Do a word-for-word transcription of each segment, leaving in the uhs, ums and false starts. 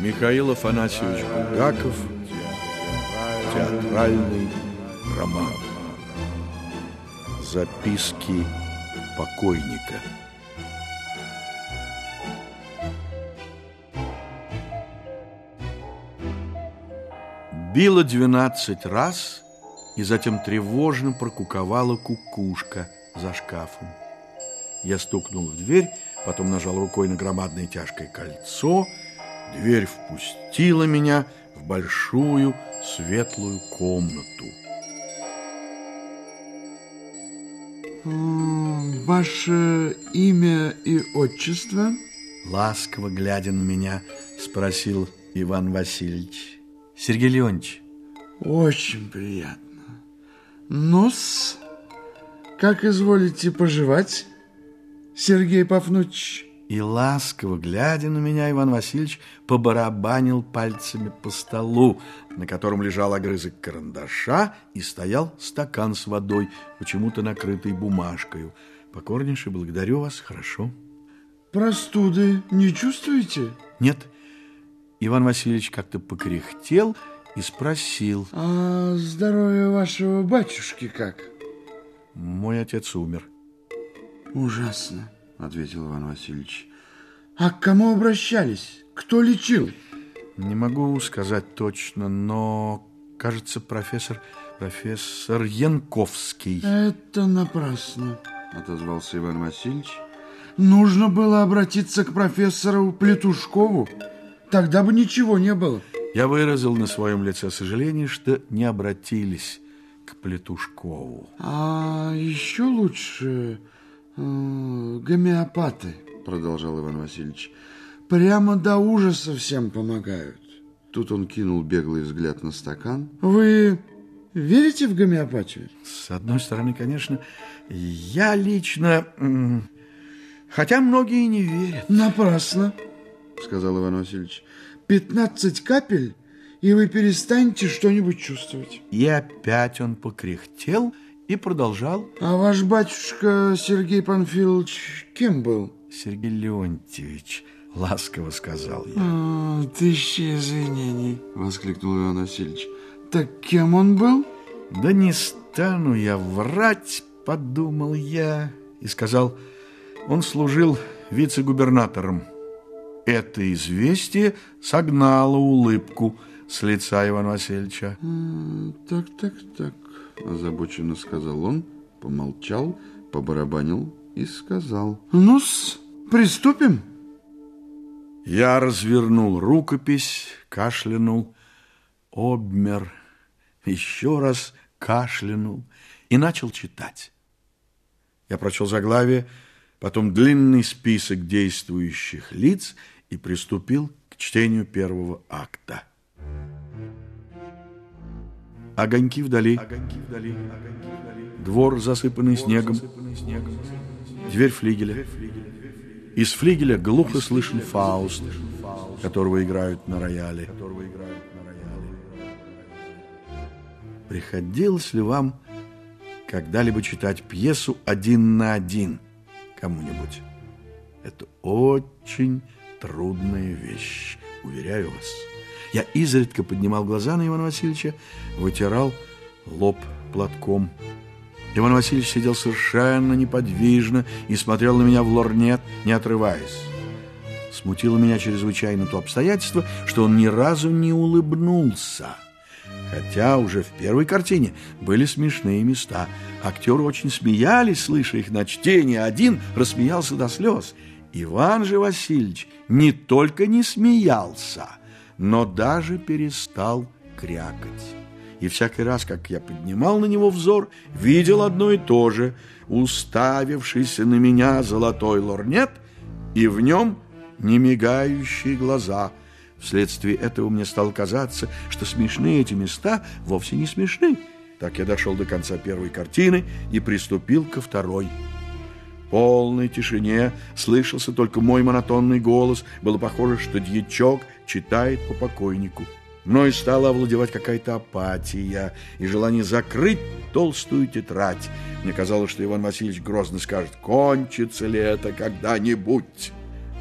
Михаил Афанасьевич Булгаков. Театральный роман. Записки покойника. Било двенадцать раз, и затем тревожно прокуковала кукушка за шкафом. Я стукнул в дверь, потом нажал рукой на громадное тяжкое кольцо. Дверь впустила меня в большую светлую комнату. Ваше имя и отчество? Ласково глядя на меня, спросил Иван Васильевич. Сергей Леонтьевич. Очень приятно. Ну-с, как изволите поживать, Сергей Пафнутьевич? И ласково глядя на меня, Иван Васильевич побарабанил пальцами по столу, на котором лежал огрызок карандаша и стоял стакан с водой, почему-то накрытый бумажкой. Покорнейше благодарю вас, хорошо. Простуды не чувствуете? Нет. Иван Васильевич как-то покряхтел и спросил. А здоровье вашего батюшки как? Мой отец умер. Ужасно, ответил Иван Васильевич. А к кому обращались? Кто лечил? Не могу сказать точно, но, кажется, профессор, профессор Янковский. Это напрасно, отозвался Иван Васильевич. Нужно было обратиться к профессору Плетушкову. Тогда бы ничего не было. Я выразил на своем лице сожаление, что не обратились к Плетушкову. А еще лучше э, гомеопаты, продолжал Иван Васильевич. Прямо до ужаса всем помогают. Тут он кинул беглый взгляд на стакан. Вы верите в гомеопатию? С одной стороны, конечно, я лично... Хотя многие не верят. Напрасно, сказал Иван Васильевич. Пятнадцать капель, и вы перестанете что-нибудь чувствовать. И опять он покряхтел и продолжал. А ваш батюшка Сергей Панфилович кем был? Сергей Леонтьевич, ласково сказал я. А, тысячи извинений, воскликнул Иван Васильевич. Так кем он был? Да не стану я врать, подумал я, и сказал, он служил вице-губернатором. Это известие согнало улыбку с лица Ивана Васильевича. Так, так, так, озабоченно сказал он, помолчал, побарабанил и сказал. Ну-с, приступим. Я развернул рукопись, кашлянул, обмер, еще раз кашлянул и начал читать. Я прочел заглавие, потом длинный список действующих лиц и приступил к чтению первого акта. Огоньки вдали, огоньки вдали, огоньки вдали. Двор, засыпанный Двор, снегом, засыпанный снегом. Дверь флигеля. Из флигеля глухо слышен Фауст, которого играют на рояле. Приходилось ли вам когда-либо читать пьесу один на один кому-нибудь? Это очень трудная вещь, уверяю вас. Я изредка поднимал глаза на Ивана Васильевича, вытирал лоб платком. Иван Васильевич сидел совершенно неподвижно и смотрел на меня в лорнет, не отрываясь. Смутило меня чрезвычайно то обстоятельство, что он ни разу не улыбнулся. Хотя уже в первой картине были смешные места. Актеры очень смеялись, слыша их на чтении. Один рассмеялся до слез. Иван же Васильевич не только не смеялся, но даже перестал крякать. И всякий раз, как я поднимал на него взор, видел одно и то же: уставившийся на меня золотой лорнет и в нем немигающие глаза. Вследствие этого мне стало казаться, что смешные эти места вовсе не смешны. Так я дошел до конца первой картины и приступил ко второй. В полной тишине слышался только мой монотонный голос. Было похоже, что дьячок читает по покойнику. Мной стала овладевать какая-то апатия и желание закрыть толстую тетрадь. Мне казалось, что Иван Васильевич грозно скажет: «Кончится ли это когда-нибудь?»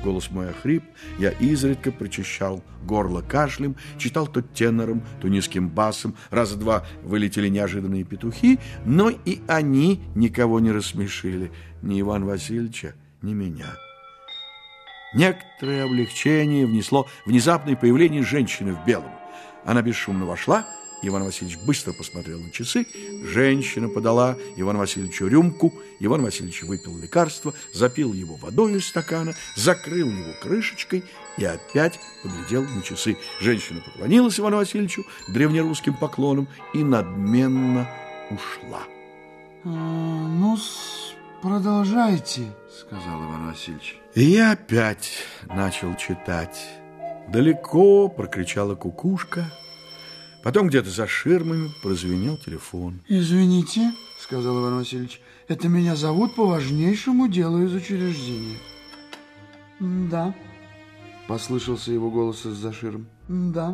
Голос мой охрип, я изредка прочищал горло кашлем, читал то тенором, то низким басом. Раза два вылетели неожиданные петухи, но и они никого не рассмешили, ни Ивана Васильевича, ни меня. Некоторое облегчение внесло внезапное появление женщины в белом. Она бесшумно вошла. Иван Васильевич быстро посмотрел на часы. Женщина подала Ивану Васильевичу рюмку. Иван Васильевич выпил лекарство, запил его водой из стакана, закрыл его крышечкой и опять поглядел на часы. Женщина поклонилась Ивану Васильевичу древнерусским поклоном и надменно ушла. А, ну, продолжайте, сказал Иван Васильевич. И я опять начал читать. Далеко прокричала кукушка. Потом где-то за ширмами прозвенел телефон. Извините, сказал Иван Васильевич, это меня зовут по важнейшему делу из учреждения. Да. Послышался его голос из-за ширм. Да.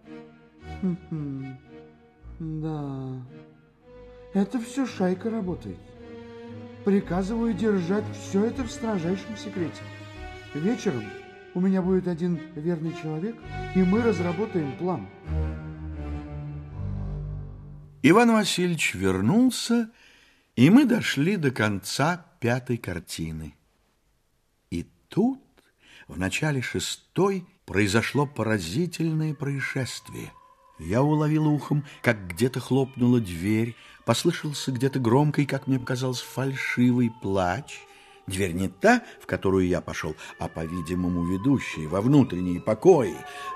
Да. Это все шайка работает. Приказываю держать все это в строжайшем секрете. Вечером у меня будет один верный человек, и мы разработаем план. Иван Васильевич вернулся, и мы дошли до конца пятой картины. И тут, в начале шестой, произошло поразительное происшествие. Я уловил ухом, как где-то хлопнула дверь, послышался где-то громкий, как мне показалось, фальшивый плач. Дверь не та, в которую я пошел, а, по-видимому, ведущая во внутренние покои,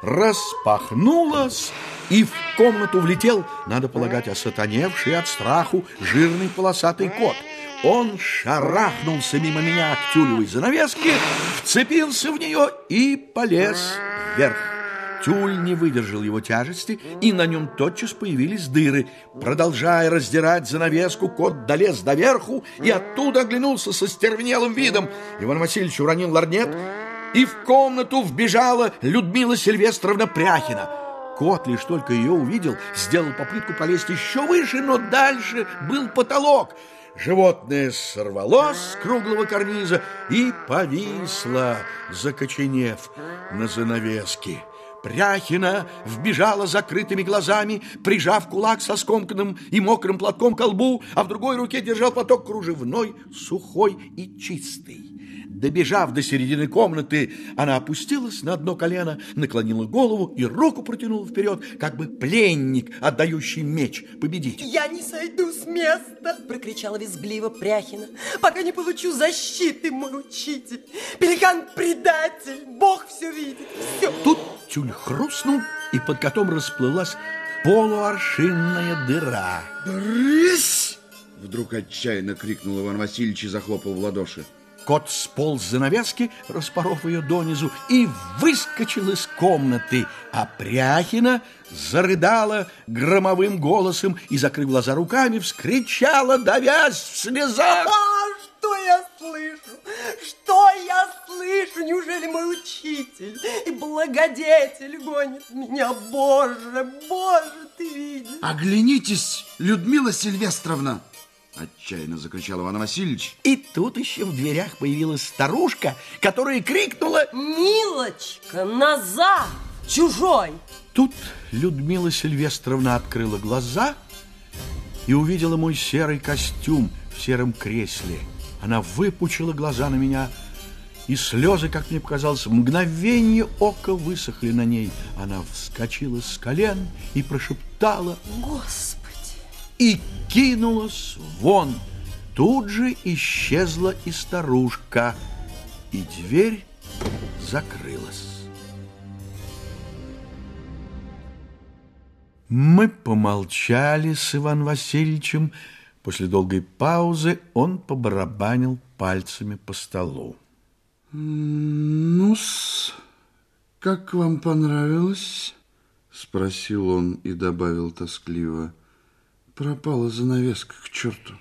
распахнулась, и в комнату влетел, надо полагать, осатаневший от страху жирный полосатый кот. Он шарахнулся мимо меня к тюлевой занавеске, вцепился в нее и полез вверх. Тюль не выдержал его тяжести, и на нем тотчас появились дыры. Продолжая раздирать занавеску, кот долез доверху и оттуда оглянулся со стервенелым видом. Иван Васильевич уронил лорнет, и в комнату вбежала Людмила Сильвестровна Пряхина. Кот, лишь только ее увидел, сделал попытку полезть еще выше, но дальше был потолок. Животное сорвалось с круглого карниза и повисло, закоченев на занавеске. Пряхина вбежала закрытыми глазами, прижав кулак со скомканным и мокрым платком ко лбу, а в другой руке держал платок кружевной, сухой и чистый. Добежав до середины комнаты, она опустилась на одно колено, наклонила голову и руку протянула вперед, как бы пленник, отдающий меч победителю. «Я не сойду с места!» – прокричала визгливо Пряхина. «Пока не получу защиты, мой учитель! Пеликан-предатель! Бог все видит! Все!» Тут тюль хрустнул, и под котом расплылась полуаршинная дыра. «Брысь!» – вдруг отчаянно крикнул Иван Васильевич и захлопал в ладоши. Кот сполз с занавески, распоров ее донизу, и выскочил из комнаты, а Пряхина зарыдала громовым голосом и, закрыв глаза руками, вскричала, давясь в слезах. А, что я слышу? Что я слышу? Неужели мой учитель и благодетель гонит меня? Боже, Боже, ты видишь? Оглянитесь, Людмила Сильвестровна! Отчаянно закричал Иван Васильевич. И тут еще в дверях появилась старушка, которая крикнула: «Милочка, назад! Чужой!» Тут Людмила Сильвестровна открыла глаза и увидела мой серый костюм в сером кресле. Она выпучила глаза на меня, и слезы, как мне показалось, в мгновение ока высохли на ней. Она вскочила с колен и прошептала: «Господи!» и кинулась вон. Тут же исчезла и старушка, и дверь закрылась. Мы помолчали с Иваном Васильевичем. После долгой паузы он побарабанил пальцами по столу. «Ну-с, как вам понравилось?» — спросил он и добавил тоскливо: «Пропала занавеска к черту».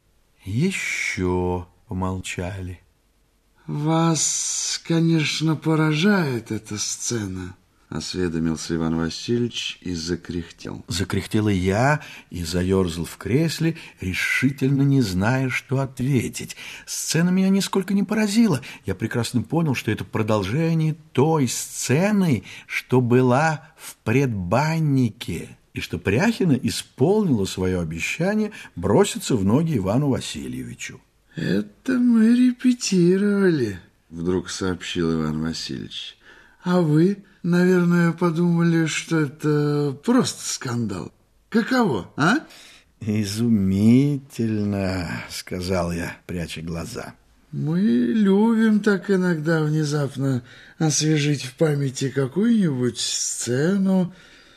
Еще помолчали. «Вас, конечно, поражает эта сцена», осведомился Иван Васильевич и закряхтел. Закряхтел и я, и заерзал в кресле, решительно не зная, что ответить. Сцена меня нисколько не поразила. Я прекрасно понял, что это продолжение той сцены, что была в предбаннике, и что Пряхина исполнила свое обещание броситься в ноги Ивану Васильевичу. «Это мы репетировали», — вдруг сообщил Иван Васильевич. «А вы, наверное, подумали, что это просто скандал. Каково, а?» «Изумительно», — сказал я, пряча глаза. «Мы любим так иногда внезапно освежить в памяти какую-нибудь сцену.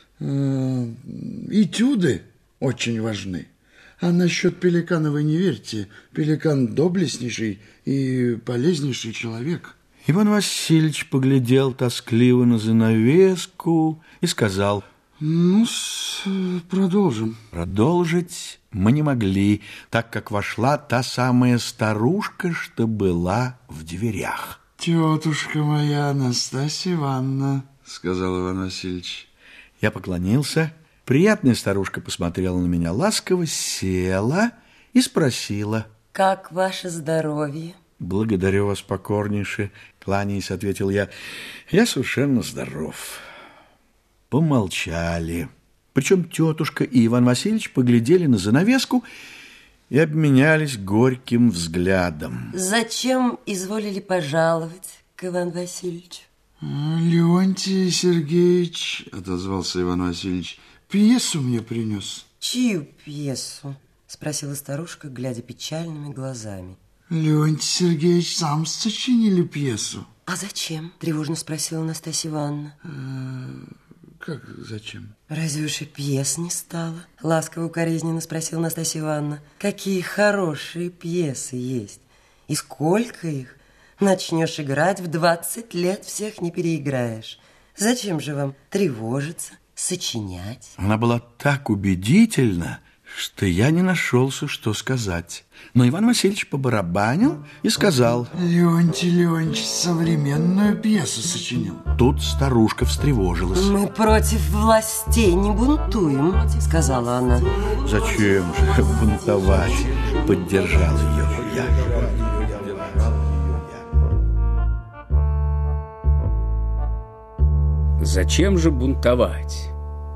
Этюды очень важны. А насчет Пеликана вы не верьте. Пеликан доблестнейший и полезнейший человек». Иван Васильевич поглядел тоскливо на занавеску и сказал: «Ну, продолжим». Продолжить мы не могли, так как вошла та самая старушка, что была в дверях. «Тетушка моя, Анастасия Ивановна», — сказал Иван Васильевич. Я поклонился. Приятная старушка посмотрела на меня ласково, села и спросила: «Как ваше здоровье?» «Благодарю вас покорнейше», — кланяясь, ответил я. «Я совершенно здоров». Помолчали. Причем тетушка и Иван Васильевич поглядели на занавеску и обменялись горьким взглядом. «Зачем изволили пожаловать к Ивану Васильевичу?» «Леонтий Сергеевич», — отозвался Иван Васильевич, — «пьесу мне принес». «Чью пьесу?» — спросила старушка, глядя печальными глазами. «Леонтий Сергеевич сам сочинили пьесу». «А зачем?» — тревожно спросила Анастасия Ивановна. «Как зачем?» «Разве уж и пьес не стало?» — ласково укоризненно спросила Анастасия Ивановна. «Какие хорошие пьесы есть! И сколько их! Начнешь играть, в двадцать лет всех не переиграешь. Зачем же вам тревожиться, сочинять?» Она была так убедительна, что я не нашелся, что сказать. Но Иван Васильевич побарабанил и сказал: «Леонтий Леонтьевич современную пьесу сочинил». Тут старушка встревожилась. «Мы против властей не бунтуем», — сказала она. «Зачем же бунтовать?» — поддержал ее я. Зачем же бунтовать?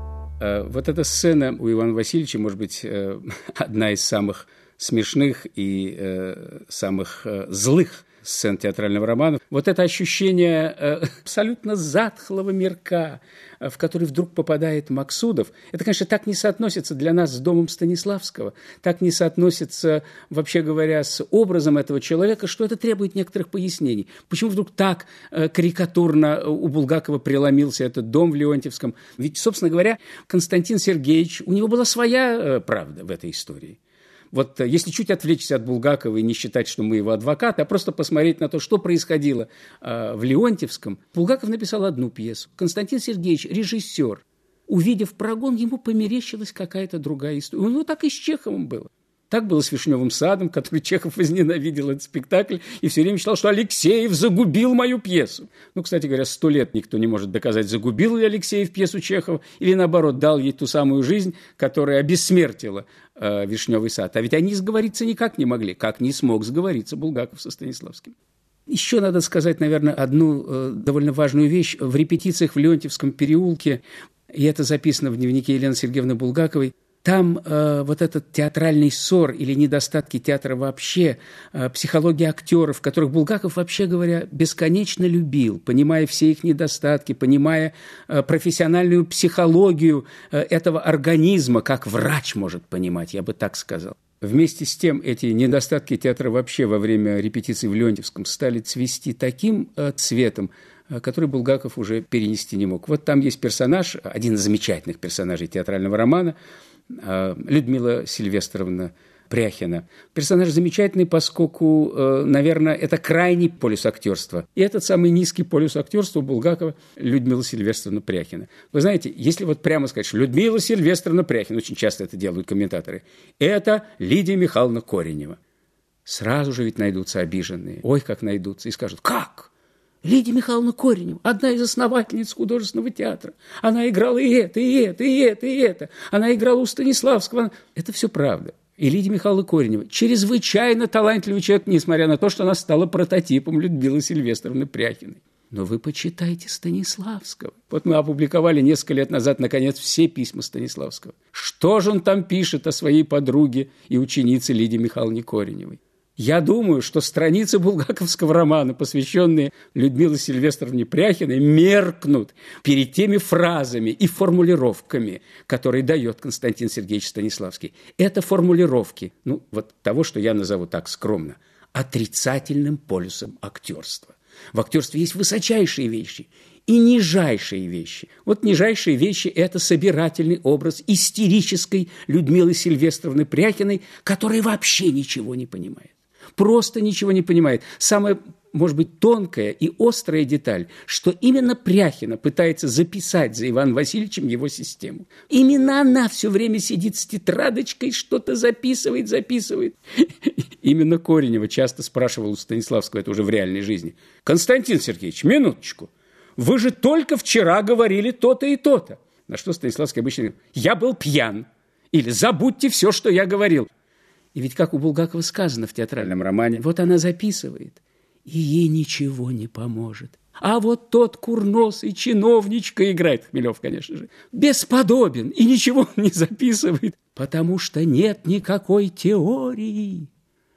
Вот эта сцена у Ивана Васильевича, может быть, одна из самых смешных и самых злых сцен театрального романа. Вот это ощущение абсолютно затхлого мирка, в который вдруг попадает Максудов, это, конечно, так не соотносится для нас с домом Станиславского, так не соотносится, вообще говоря, с образом этого человека, что это требует некоторых пояснений. Почему вдруг так карикатурно у Булгакова преломился этот дом в Леонтьевском? Ведь, собственно говоря, Константин Сергеевич, у него была своя правда в этой истории. Вот если чуть отвлечься от Булгакова и не считать, что мы его адвокаты, а просто посмотреть на то, что происходило э, в Леонтьевском, Булгаков написал одну пьесу. Константин Сергеевич, режиссер, увидев прогон, ему померещилась какая-то другая история. У него так и с Чеховым было. Так было с «Вишневым садом», который Чехов возненавидел этот спектакль и все время считал, что Алексеев загубил мою пьесу. Ну, кстати говоря, сто лет никто не может доказать, загубил ли Алексеев пьесу Чехова или, наоборот, дал ей ту самую жизнь, которая обессмертила э, «Вишневый сад». А ведь они сговориться никак не могли, как не смог сговориться Булгаков со Станиславским. Еще надо сказать, наверное, одну э, довольно важную вещь. В репетициях в Леонтьевском переулке, и это записано в дневнике Елены Сергеевны Булгаковой, там э, вот этот театральный ссор или недостатки театра вообще, э, психология актеров, которых Булгаков, вообще говоря, бесконечно любил, понимая все их недостатки, понимая э, профессиональную психологию э, этого организма, как врач может понимать, я бы так сказал. Вместе с тем эти недостатки театра вообще во время репетиций в Леонтьевском стали цвести таким э, цветом, который Булгаков уже перенести не мог. Вот там есть персонаж, один из замечательных персонажей театрального романа, Людмила Сильвестровна Пряхина. Персонаж замечательный, поскольку, наверное, это крайний полюс актерства. И этот самый низкий полюс актерства у Булгакова Людмила Сильвестровна Пряхина. Вы знаете, если вот прямо сказать, что Людмила Сильвестровна Пряхина, очень часто это делают комментаторы, это Лидия Михайловна Коренева. Сразу же ведь найдутся обиженные. Ой, как найдутся. И скажут: как? Лидия Михайловна Коренева, одна из основательниц художественного театра. Она играла и это, и это, и это, и это. Она играла у Станиславского. Это все правда. И Лидия Михайловна Коренева чрезвычайно талантливый человек, несмотря на то, что она стала прототипом Людмилы Сильвестровны Пряхиной. Но вы почитайте Станиславского. Вот мы опубликовали несколько лет назад, наконец, все письма Станиславского. Что же он там пишет о своей подруге и ученице Лидии Михайловне Кореневой? Я думаю, что страницы булгаковского романа, посвященные Людмиле Сильвестровне Пряхиной, меркнут перед теми фразами и формулировками, которые дает Константин Сергеевич Станиславский. Это формулировки, ну, вот того, что я назову так скромно, отрицательным полюсом актерства. В актерстве есть высочайшие вещи и нижайшие вещи. Вот нижайшие вещи – это собирательный образ истерической Людмилы Сильвестровны Пряхиной, которая вообще ничего не понимает. Просто ничего не понимает. Самая, может быть, тонкая и острая деталь, что именно Пряхина пытается записать за Иваном Васильевичем его систему. Именно она все время сидит с тетрадочкой, что-то записывает, записывает. Именно Коренева часто спрашивала у Станиславского, это уже в реальной жизни: «Константин Сергеевич, минуточку, вы же только вчера говорили то-то и то-то». На что Станиславский обычно говорит: «Я был пьян» или «Забудьте все, что я говорил». И ведь, как у Булгакова сказано в театральном романе, вот она записывает, и ей ничего не поможет. А вот тот курносый чиновничка играет, Хмелев, конечно же, бесподобен, и ничего не записывает, потому что нет никакой теории.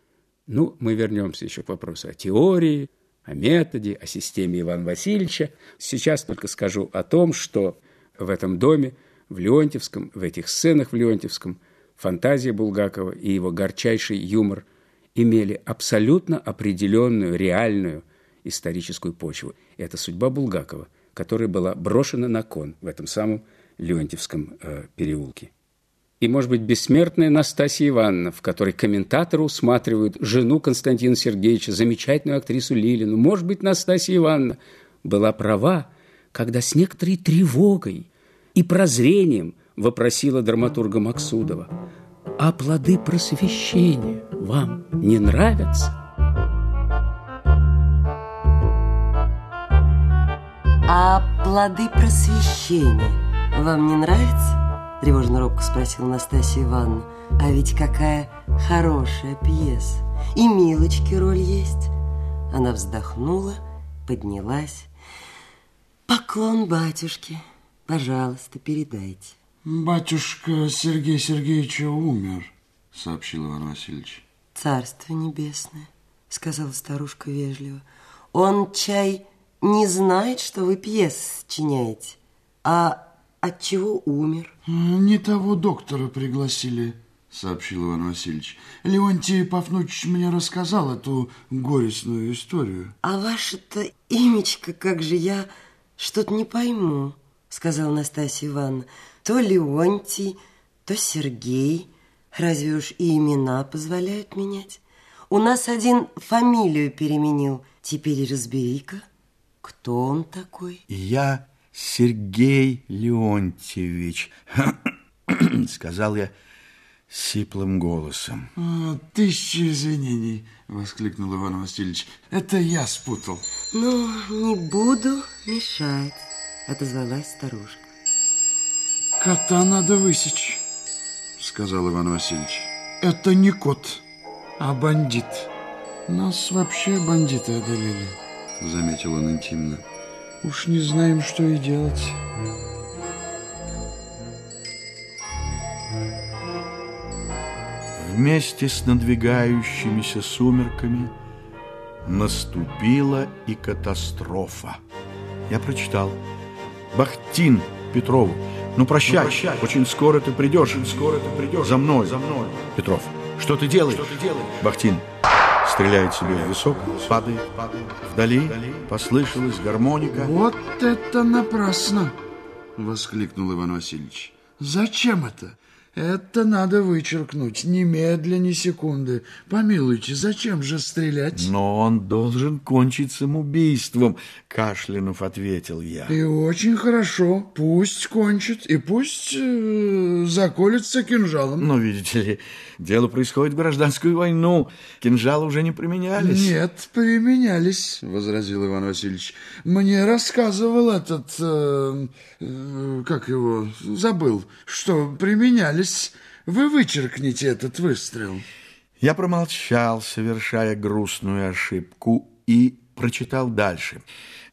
Ну, мы вернемся еще к вопросу о теории, о методе, о системе Ивана Васильевича. Сейчас только скажу о том, что в этом доме, в Леонтьевском, в этих сценах в Леонтьевском, фантазия Булгакова и его горчайший юмор имели абсолютно определенную, реальную историческую почву. И это судьба Булгакова, которая была брошена на кон в этом самом Леонтьевском э, переулке. И, может быть, бессмертная Настасья Ивановна, в которой комментаторы усматривают жену Константина Сергеевича, замечательную актрису Лилину. Может быть, Настасья Ивановна была права, когда с некоторой тревогой и прозрением вопросила драматурга Максудова: «А плоды просвещения вам не нравятся?» «А плоды просвещения вам не нравятся?» — тревожно робко спросила Настасья Ивановна. «А ведь какая хорошая пьеса! И Милочки роль есть!» Она вздохнула, поднялась. «Поклон батюшке, пожалуйста, передайте». «Батюшка Сергей Сергеевич умер», — сообщил Иван Васильевич. «Царство небесное», — сказала старушка вежливо. «Он, чай, не знает, что вы пьес сочиняете. А от чего умер?» «Не того доктора пригласили», — сообщил Иван Васильевич. «Леонтий Пафнутьевич мне рассказал эту горестную историю». «А ваше-то имечко, как же, я что-то не пойму», — сказала Настасья Ивановна. «То Леонтий, то Сергей. Разве уж и имена позволяют менять? У нас один фамилию переменил. Теперь разбери-ка, кто он такой?» «Я Сергей Леонтьевич», — сказал я сиплым голосом. «Тысяча извинений», — воскликнул Иван Васильевич. «Это я спутал». «Ну, не буду мешать», — отозвалась старушка. «Кота надо высечь», — сказал Иван Васильевич. «Это не кот, а бандит. Нас вообще бандиты одолели», — заметил он интимно. «Уж не знаем, что и делать». Вместе с надвигающимися сумерками наступила и катастрофа. Я прочитал: «Бахтин Петрову, ну прощай, ну, прощай. Очень скоро ты придешь, очень скоро ты придешь. За мной, за мной. Петров, что ты делаешь? Что ты делаешь? Бахтин стреляет себе в висок, падает, падает. Вдали, Вдали послышалась гармоника. «Вот это напрасно!» — воскликнул Иван Васильевич. «Зачем это? Это надо вычеркнуть, немедля, ни секунды. Помилуйте, зачем же стрелять? Но он должен кончить самоубийством, кашлянув, ответил я. И очень хорошо, пусть кончит, и пусть э, заколется кинжалом. Но, видите ли, дело происходит в гражданскую войну. Кинжалы уже не применялись. Нет, применялись, возразил Иван Васильевич. Мне рассказывал этот, э, э, как его, забыл, что применялись. Вы вычеркните этот выстрел. Я промолчал, совершая грустную ошибку, и прочитал дальше.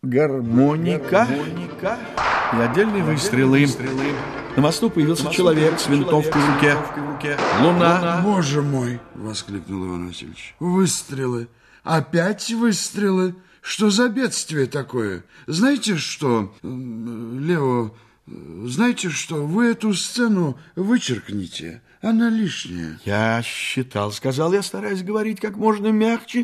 Гармоника, Гармоника. И отдельные выстрелы. выстрелы. На мосту появился На человек мосту с винтовкой в руке. в руке. Луна. Луна. Боже мой, воскликнул Иван Васильевич. Выстрелы. Опять выстрелы. Что за бедствие такое? Знаете что, Лео... Знаете что, вы эту сцену вычеркните, она лишняя. Я считал, сказал я, стараясь говорить как можно мягче,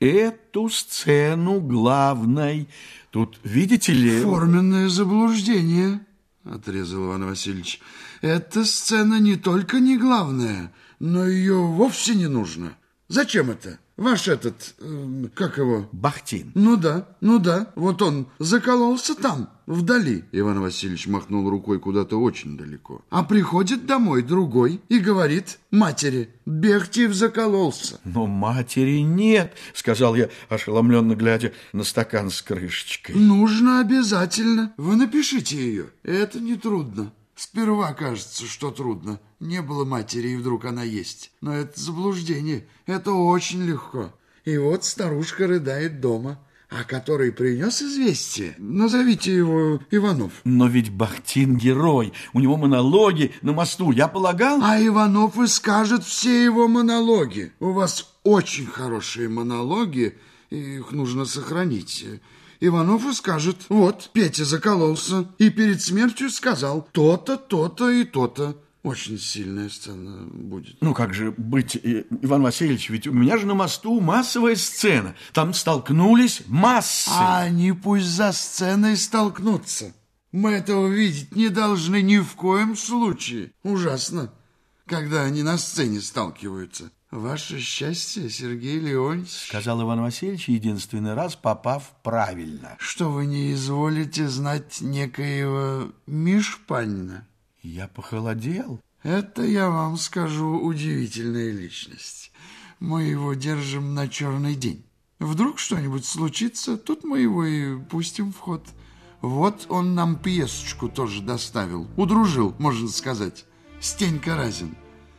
эту сцену главной. Тут, видите ли... Форменное заблуждение, отрезал Иван Васильевич. Эта сцена не только не главная, но ее вовсе не нужно. Зачем это? Ваш этот, э, как его? Бахтин. Ну да, ну да, вот он закололся там, вдали. Иван Васильевич махнул рукой куда-то очень далеко. А приходит домой другой и говорит матери: Бехтиев закололся. Но матери нет, сказал я, ошеломленно глядя на стакан с крышечкой. Нужно обязательно. Вы напишите ее. Это нетрудно. Сперва кажется, что трудно. Не было матери, и вдруг она есть. Но это заблуждение. Это очень легко. И вот старушка рыдает дома. А который принес известие, назовите его Иванов. Но ведь Бахтин герой. У него монологи на мосту, я полагал... А Иванов и скажет все его монологи. У вас очень хорошие монологи, и их нужно сохранить. Иванов и скажет: вот, Петя закололся и перед смертью сказал то-то, то-то и то-то. Очень сильная сцена будет. Ну, как же быть, Иван Васильевич, ведь у меня же на мосту массовая сцена. Там столкнулись массы. А они пусть за сценой столкнутся. Мы этого видеть не должны ни в коем случае. Ужасно, когда они на сцене сталкиваются. Ваше счастье, Сергей Леонтьевич, сказал Иван Васильевич, единственный раз попав правильно, что вы не изволите знать некоего Мишпанина. Я похолодел. Это, я вам скажу, удивительная личность. Мы его держим на черный день. Вдруг что-нибудь случится, тут мы его и пустим в ход. Вот он нам пьесочку тоже доставил, удружил, можно сказать, Стенька Разин.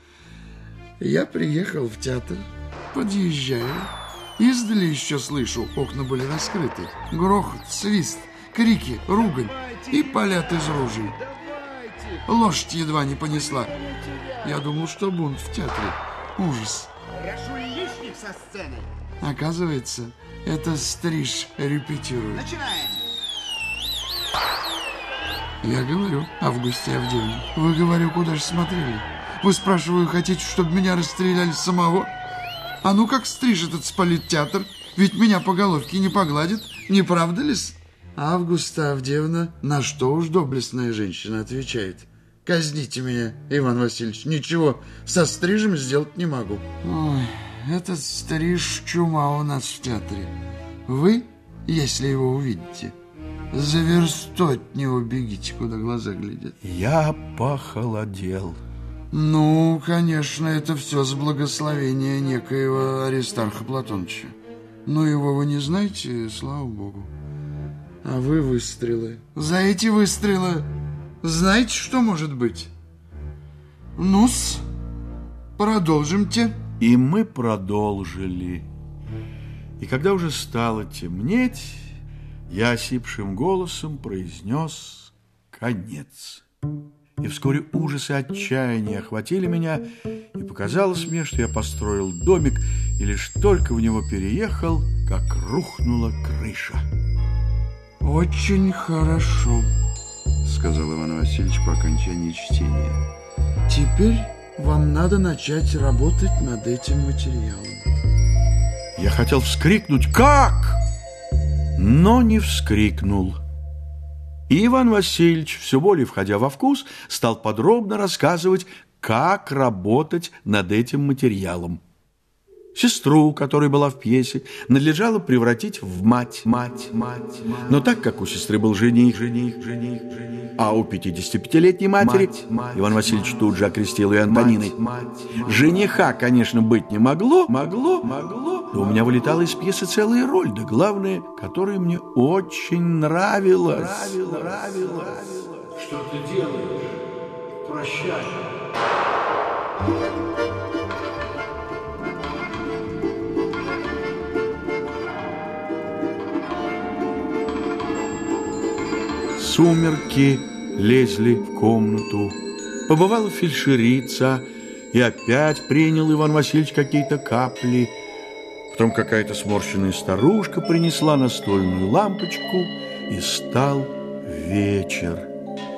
Я приехал в театр, подъезжаю, издали еще слышу, окна были раскрыты, грохот, свист, крики, ругань и палят из ружей. Лошадь едва не понесла. Я думал, что бунт в театре. Ужас. Прошу лишних со сцены. Оказывается, это стриж репетирует. Начинаем. Я говорю: Августе Авдеевне, вы, говорю, куда же смотрели? Вы, спрашиваю, хотите, чтобы меня расстреляли самого? А ну как стриж этот спалит театр? Ведь меня по головке не погладит, не правда ли-с? Августа Авдеевна, на что уж доблестная женщина, отвечает: казните меня, Иван Васильевич, ничего со стрижем сделать не могу. Ой, этот стриж чума у нас в театре. Вы, если его увидите, за версту от него бегите, куда глаза глядят. Я похолодел. Ну, конечно, это все с благословения некоего Аристарха Платоновича. Но его вы не знаете, слава богу. А вы выстрелы. За эти выстрелы знаете, что может быть? Ну-с, продолжимте. И мы продолжили. И когда уже стало темнеть, я осипшим голосом произнес: конец. И вскоре ужас и отчаяние охватили меня, и показалось мне, что я построил домик, и лишь только в него переехал, как рухнула крыша. Очень хорошо, сказал Иван Васильевич по окончании чтения. Теперь вам надо начать работать над этим материалом. Я хотел вскрикнуть: как? Но не вскрикнул. И Иван Васильевич, все более входя во вкус, стал подробно рассказывать, как работать над этим материалом. Сестру, которая была в пьесе, надлежало превратить в мать, мать, мать. Но так как у сестры был жених, жених, жених, жених, а у пятидесятипятилетней матери, мать, мать, Иван Васильевич мать, тут же окрестил ее Антониной, мать, мать, жениха, конечно, быть не могло, могло, могло, но у меня вылетала из пьесы целая роль, да главное, которая мне очень нравилась. Нравилась, нравилась. Что ты делаешь? Прощай. Сумерки лезли в комнату. Побывала фельдшерица, и опять принял Иван Васильевич какие-то капли. Потом какая-то сморщенная старушка принесла настольную лампочку, и стал вечер.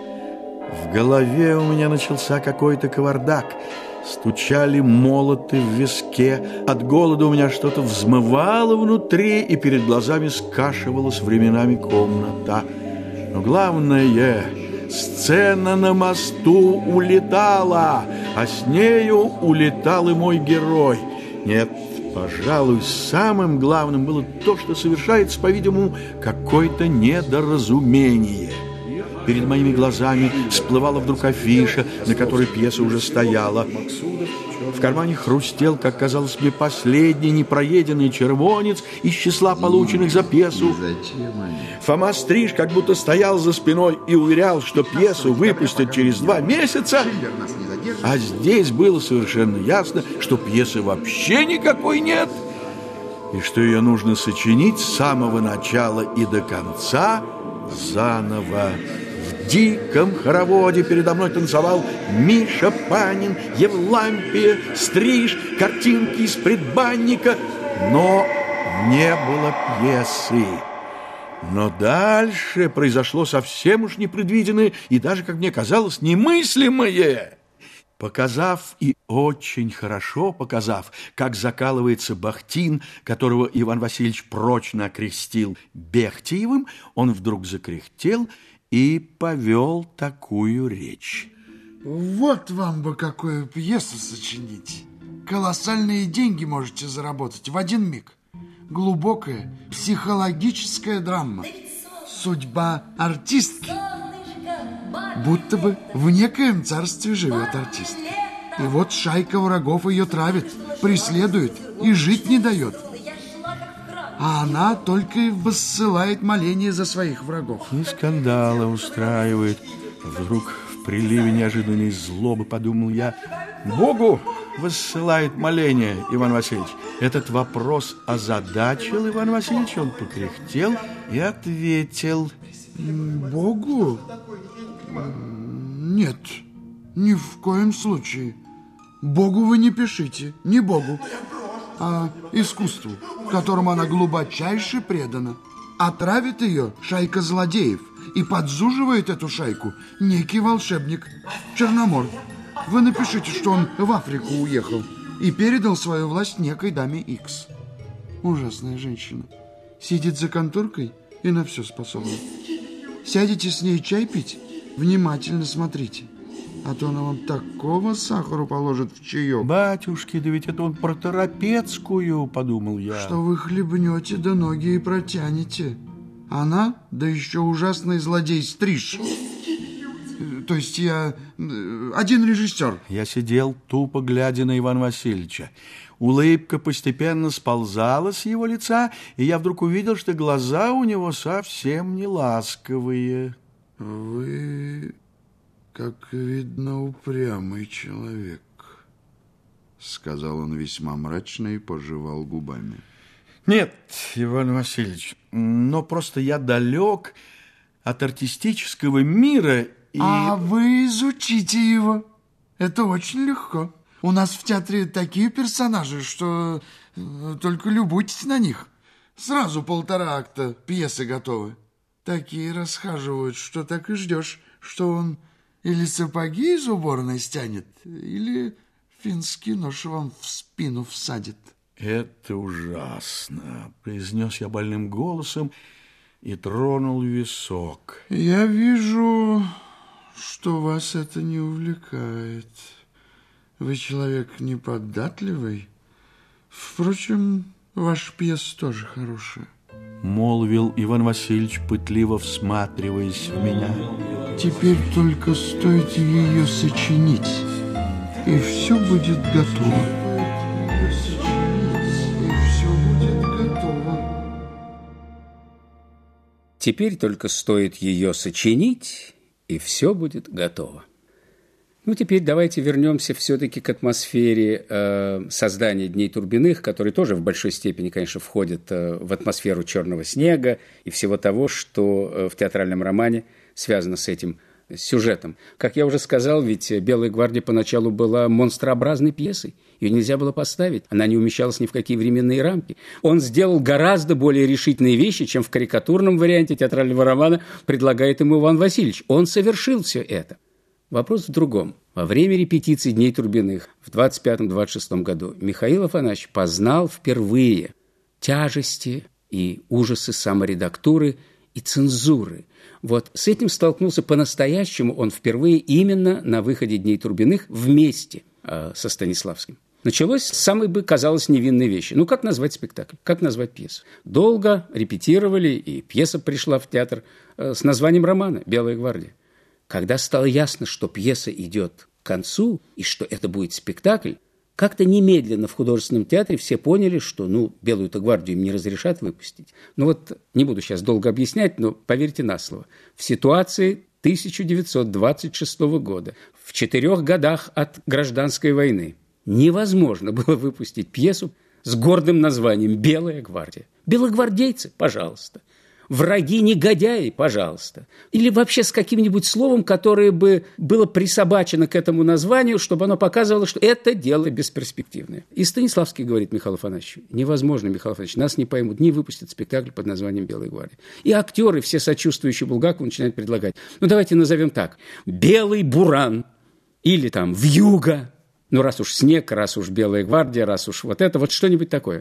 В голове у меня начался какой-то кавардак. Стучали молоты в виске. От голода у меня что-то взмывало внутри, и перед глазами скашивалась временами комната. Но главное, сцена на мосту улетала, а с нею улетал и мой герой. Нет, пожалуй, самым главным было то, что совершается, по-видимому, какое-то недоразумение. Перед моими глазами всплывала вдруг афиша, на которой пьеса уже стояла. В кармане хрустел, как казалось мне, последний непроеденный червонец из числа полученных за пьесу. Фома Стриж как будто стоял за спиной и уверял, что пьесу выпустят через два месяца. А здесь было совершенно ясно, что пьесы вообще никакой нет, и что ее нужно сочинить с самого начала и до конца заново. В диком хороводе передо мной танцевал Миша Панин, Евлампия, Стриж, картинки из предбанника, но не было пьесы. Но дальше произошло совсем уж непредвиденное и даже, как мне казалось, немыслимое. Показав и очень хорошо показав, как закалывается Бахтин, которого Иван Васильевич прочно окрестил Бехтиевым, он вдруг закряхтел и повел такую речь. Вот вам бы какую пьесу сочинить. Колоссальные деньги можете заработать в один миг. Глубокая психологическая драма. Судьба артистки. Будто бы в некоем царстве живет артистка. И вот шайка врагов ее травит, преследует и жить не дает. А она только и воссылает моления за своих врагов. И скандалы устраивает. Вдруг в приливе неожиданной злобы подумал я: Богу воссылает моления, Иван Васильевич. Этот вопрос озадачил Иван Васильевич, он покряхтел и ответил: Богу? Нет, ни в коем случае. Богу вы не пишите, не Богу, а искусству, которому она глубочайше предана. Отравит ее шайка злодеев, и подзуживает эту шайку некий волшебник Черномор. Вы напишите, что он в Африку уехал и передал свою власть некой даме Икс. Ужасная женщина. Сидит за конторкой и на все способна. Сядете с ней чай пить, внимательно смотрите, а то она вам такого сахару положит в чаек. Батюшки, да ведь это он про Торопецкую, подумал я. Что вы хлебнете, да ноги и протянете. Она, да еще ужасный злодей Стриж. То есть я один режиссер. Я сидел, тупо глядя на Ивана Васильевича. Улыбка постепенно сползала с его лица, и я вдруг увидел, что глаза у него совсем не ласковые. Вы, как видно, упрямый человек, сказал он весьма мрачно и пожевал губами. Нет, Иван Васильевич, но просто я далек от артистического мира. И... А вы изучите его. Это очень легко. У нас в театре такие персонажи, что только любуйтесь на них. Сразу полтора акта пьесы готовы. Такие расхаживают, что так и ждешь, что он или сапоги из уборной стянет, или финский нож вам в спину всадит. Это ужасно, произнес я больным голосом и тронул висок. Я вижу, что вас это не увлекает. Вы человек неподатливый. Впрочем, ваша пьеса тоже хорошая. Молвил Иван Васильевич, пытливо всматриваясь в меня. Теперь только стоит ее сочинить, и все будет готово. Ее сочинить, и все будет готово. Теперь только стоит ее сочинить, и все будет готово. Ну, теперь давайте вернемся все-таки к атмосфере э, создания «Дней Турбиных», который тоже в большой степени, конечно, входит э, в атмосферу «Черного снега» и всего того, что э, в театральном романе связано с этим сюжетом. Как я уже сказал, ведь «Белая гвардия» поначалу была монстрообразной пьесой. Ее нельзя было поставить, она не умещалась ни в какие временные рамки. Он сделал гораздо более решительные вещи, чем в карикатурном варианте театрального романа предлагает ему Иван Васильевич. Он совершил все это. Вопрос в другом. Во время репетиций «Дней Турбиных» в двадцать пятом — двадцать шестом году Михаил Афанасьевич познал впервые тяжести и ужасы саморедактуры и цензуры. Вот с этим столкнулся по-настоящему он впервые именно на выходе «Дней Турбиных» вместе э, со Станиславским. Началось с самой бы, казалось, невинной вещи. Ну, как назвать спектакль? Как назвать пьесу? Долго репетировали, и пьеса пришла в театр э, с названием романа «Белая гвардия». Когда стало ясно, что пьеса идет к концу, и что это будет спектакль, как-то немедленно в художественном театре все поняли, что, ну, «Белую-то гвардию» им не разрешат выпустить. Ну вот, не буду сейчас долго объяснять, но поверьте на слово. В ситуации тысяча девятьсот двадцать шестого года, в четырех годах от гражданской войны, невозможно было выпустить пьесу с гордым названием «Белая гвардия». Белогвардейцы, пожалуйста. Враги-негодяи, пожалуйста. Или вообще с каким-нибудь словом, которое бы было присобачено к этому названию, чтобы оно показывало, что это дело бесперспективное. И Станиславский говорит Михаилу Афанасьевичу: невозможно, Михаил Афанасьевич, нас не поймут, не выпустят спектакль под названием «Белая гвардия». И актеры, все сочувствующие Булгакову, начинают предлагать: ну, давайте назовем так: «Белый буран» или там «Вьюга». Ну, раз уж снег, раз уж «Белая гвардия», раз уж вот это, вот что-нибудь такое.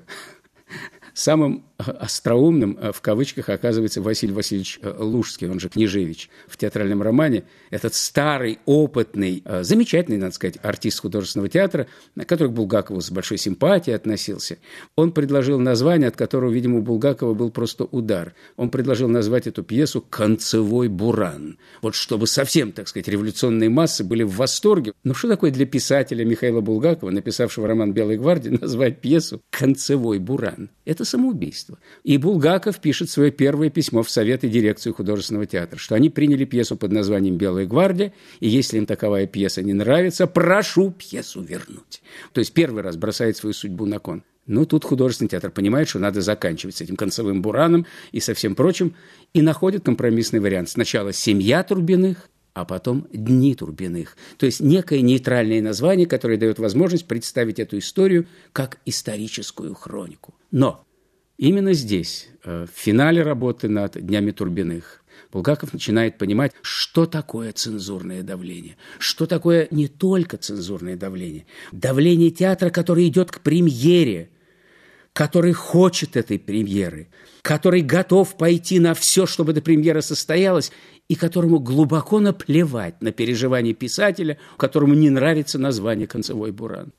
Самым остроумным, в кавычках, оказывается Василий Васильевич Лужский, он же Княжевич, в театральном романе. Этот старый, опытный, замечательный, надо сказать, артист художественного театра, который к Булгакову с большой симпатией относился. Он предложил название, от которого, видимо, у Булгакова был просто удар. Он предложил назвать эту пьесу «Концевой буран». Вот чтобы совсем, так сказать, революционные массы были в восторге. Ну что такое для писателя Михаила Булгакова, написавшего роман «Белая гвардия», назвать пьесу «Концевой буран»? Это самоубийство. И Булгаков пишет свое первое письмо в Совет и дирекцию художественного театра, что они приняли пьесу под названием «Белая гвардия», и если им таковая пьеса не нравится, прошу пьесу вернуть. То есть первый раз бросает свою судьбу на кон. Но тут художественный театр понимает, что надо заканчивать с этим концевым бураном и со всем прочим, и находит компромиссный вариант. Сначала «Семья Турбиных», а потом «Дни Турбиных». То есть некое нейтральное название, которое дает возможность представить эту историю как историческую хронику. Но именно здесь, в финале работы над «Днями Турбиных», Булгаков начинает понимать, что такое цензурное давление, что такое не только цензурное давление, давление театра, который идет к премьере, который хочет этой премьеры, который готов пойти на все, чтобы эта премьера состоялась, и которому глубоко наплевать на переживания писателя, которому не нравится название «Концевой буран».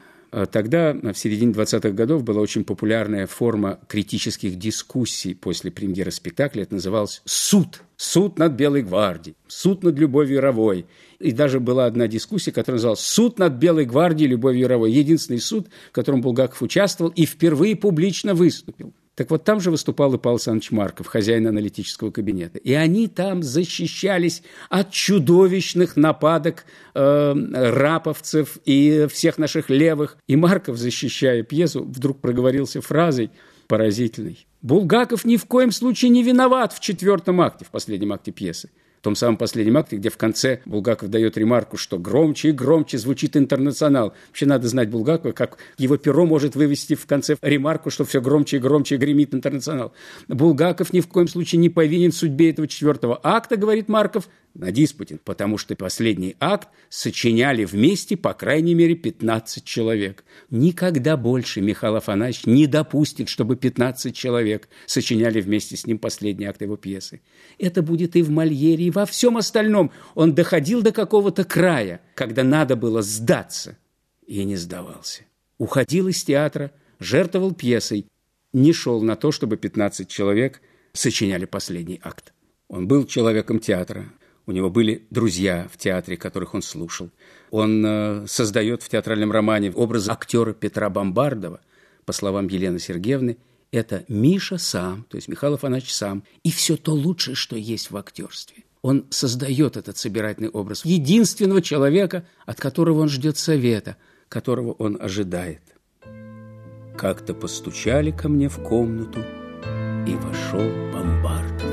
Тогда, в середине двадцатых годов, была очень популярная форма критических дискуссий после премьеры спектакля. Это называлось «Суд». Суд над Белой гвардией, суд над Любовью Яровой. И даже была одна дискуссия, которая называлась «Суд над Белой гвардией и Любовью Яровой». Единственный суд, в котором Булгаков участвовал и впервые публично выступил. Так вот, там же выступал и Павел Александрович Марков, хозяин аналитического кабинета. И они там защищались от чудовищных нападок э, раповцев и всех наших левых. И Марков, защищая пьесу, вдруг проговорился фразой поразительной: «Булгаков ни в коем случае не виноват в четвертом акте», в последнем акте пьесы. В том самом последнем акте, где в конце Булгаков дает ремарку, что громче и громче звучит «Интернационал». Вообще надо знать Булгакова, как его перо может вывести в конце ремарку, что все громче и громче гремит «Интернационал». Булгаков ни в коем случае не повинен в судьбе этого четвертого акта, говорит Марков, на диспуте, потому что последний акт сочиняли вместе по крайней мере пятнадцать человек. Никогда больше Михаил Афанасьевич не допустит, чтобы пятнадцать человек сочиняли вместе с ним последний акт его пьесы. Это будет и в Мольере, и во всем остальном. Он доходил до какого-то края, когда надо было сдаться. и не сдавался. Уходил из театра, жертвовал пьесой, не шел на то, чтобы пятнадцать человек сочиняли последний акт. Он был человеком театра, у него были друзья в театре, которых он слушал. Он э, создает в театральном романе образ актера Петра Бомбардова, по словам Елены Сергеевны, это Миша сам, то есть Михаил Афанасьевич сам, и все то лучшее, что есть в актерстве. Он создает этот собирательный образ единственного человека, от которого он ждет совета, которого он ожидает. Как-то постучали ко мне в комнату, и вошел Бомбардов.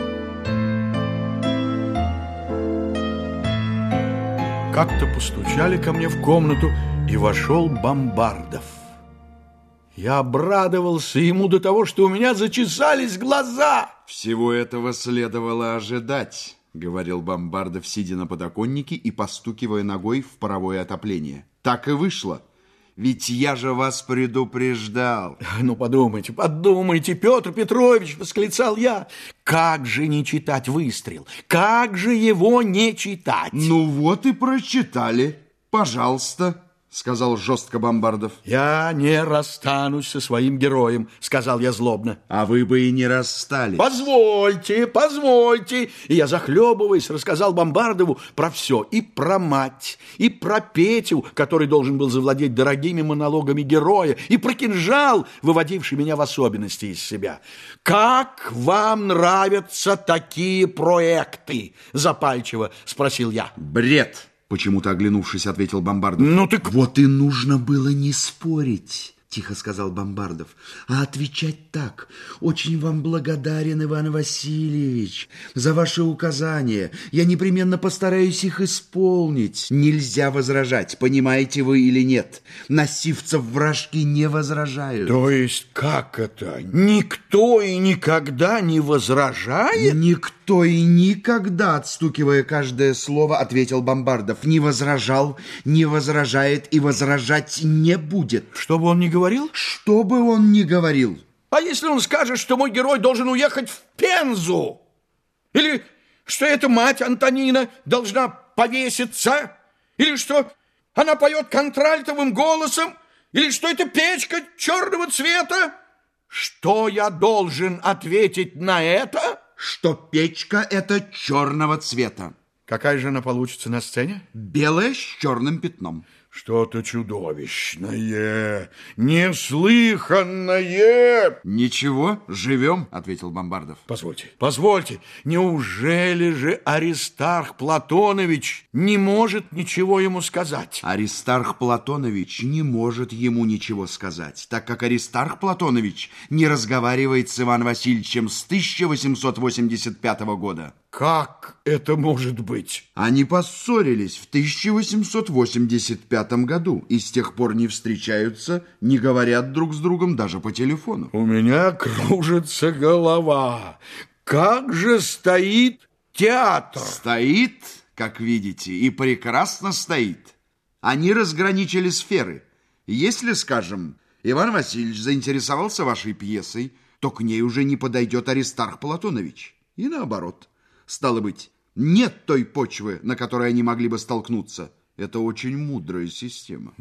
Как-то постучали ко мне в комнату, и вошел Бомбардов. Я обрадовался ему до того, что у меня зачесались глаза. Всего этого следовало ожидать, говорил Бомбардов, сидя на подоконнике и постукивая ногой в паровое отопление. Так и вышло. Ведь я же вас предупреждал. Ну, подумайте, подумайте, Петр Петрович, восклицал я. Как же не читать «Выстрел»? Как же его не читать? Ну вот и прочитали. Пожалуйста, сказал жестко Бомбардов. Я не расстанусь со своим героем, сказал я злобно. А вы бы и не расстались. Позвольте, позвольте. И я, захлебываясь, рассказал Бомбардову про все. И про мать, и про Петю, который должен был завладеть дорогими монологами героя, и про кинжал, выводивший меня в особенности из себя. «Как вам нравятся такие проекты?» запальчиво спросил я. Бред. Почему-то оглянувшись, ответил Бомбардов. Ну так... Вот и нужно было не спорить, тихо сказал Бомбардов, а отвечать так. Очень вам благодарен, Иван Васильевич, за ваши указания. Я непременно постараюсь их исполнить. Нельзя возражать, понимаете вы или нет. На сивцев вражки не возражают. То есть как это? Никто и никогда не возражает? Никто и никогда, отстукивая каждое слово, ответил Бомбардов. Не возражал, не возражает и возражать не будет. Что бы он ни говорил? Что бы он ни говорил. А если он скажет, что мой герой должен уехать в Пензу? Или что эта мать Антонина должна повеситься? Или что она поет контральтовым голосом? Или что это печка черного цвета? Что я должен ответить на это? Что печка это черного цвета. Какая же она получится на сцене? Белая с черным пятном. Что-то чудовищное, неслыханное. Ничего, живем, ответил Бомбардов. Позвольте, позвольте, неужели же Аристарх Платонович не может ничего ему сказать? Аристарх Платонович не может ему ничего сказать, так как Аристарх Платонович не разговаривает с Иваном Васильевичем с тысяча восемьсот восемьдесят пятого года. Как это может быть? Они поссорились в тысяча восемьсот восемьдесят пятом году и с тех пор не встречаются, не говорят друг с другом даже по телефону. У меня кружится голова. Как же стоит театр? Стоит, как видите, и прекрасно стоит. Они разграничили сферы. Если, скажем, Иван Васильевич заинтересовался вашей пьесой, то к ней уже не подойдет Аристарх Платонович. И наоборот. Стало быть, нет той почвы, на которой они могли бы столкнуться. Это очень мудрая система.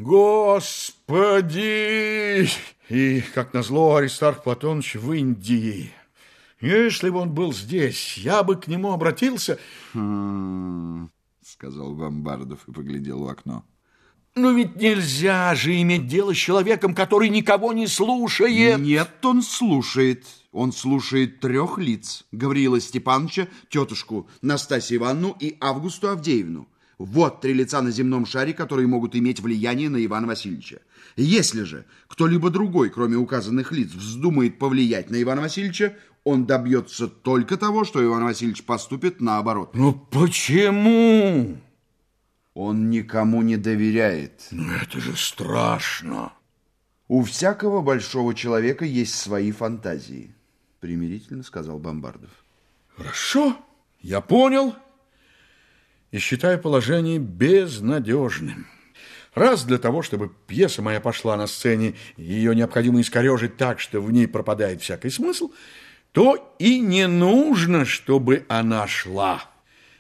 Господи! И, как назло, Аристарх Платонович в Индии. Если бы он был здесь, я бы к нему обратился... Хм, сказал Бомбардов и поглядел в окно. Но ведь нельзя же иметь дело с человеком, который никого не слушает. Нет, он слушает. Он слушает трех лиц. Гавриила Степановича, тетушку Настасью Ивановну и Августу Авдеевну. Вот три лица на земном шаре, которые могут иметь влияние на Ивана Васильевича. Если же кто-либо другой, кроме указанных лиц, вздумает повлиять на Ивана Васильевича, он добьется только того, что Иван Васильевич поступит наоборот. Ну почему? Он никому не доверяет. Ну это же страшно. У всякого большого человека есть свои фантазии, примирительно сказал Бомбардов. Хорошо, я понял и считаю положение безнадежным. Раз для того, чтобы пьеса моя пошла на сцене, ее необходимо искорежить так, что в ней пропадает всякий смысл, то и не нужно, чтобы она шла.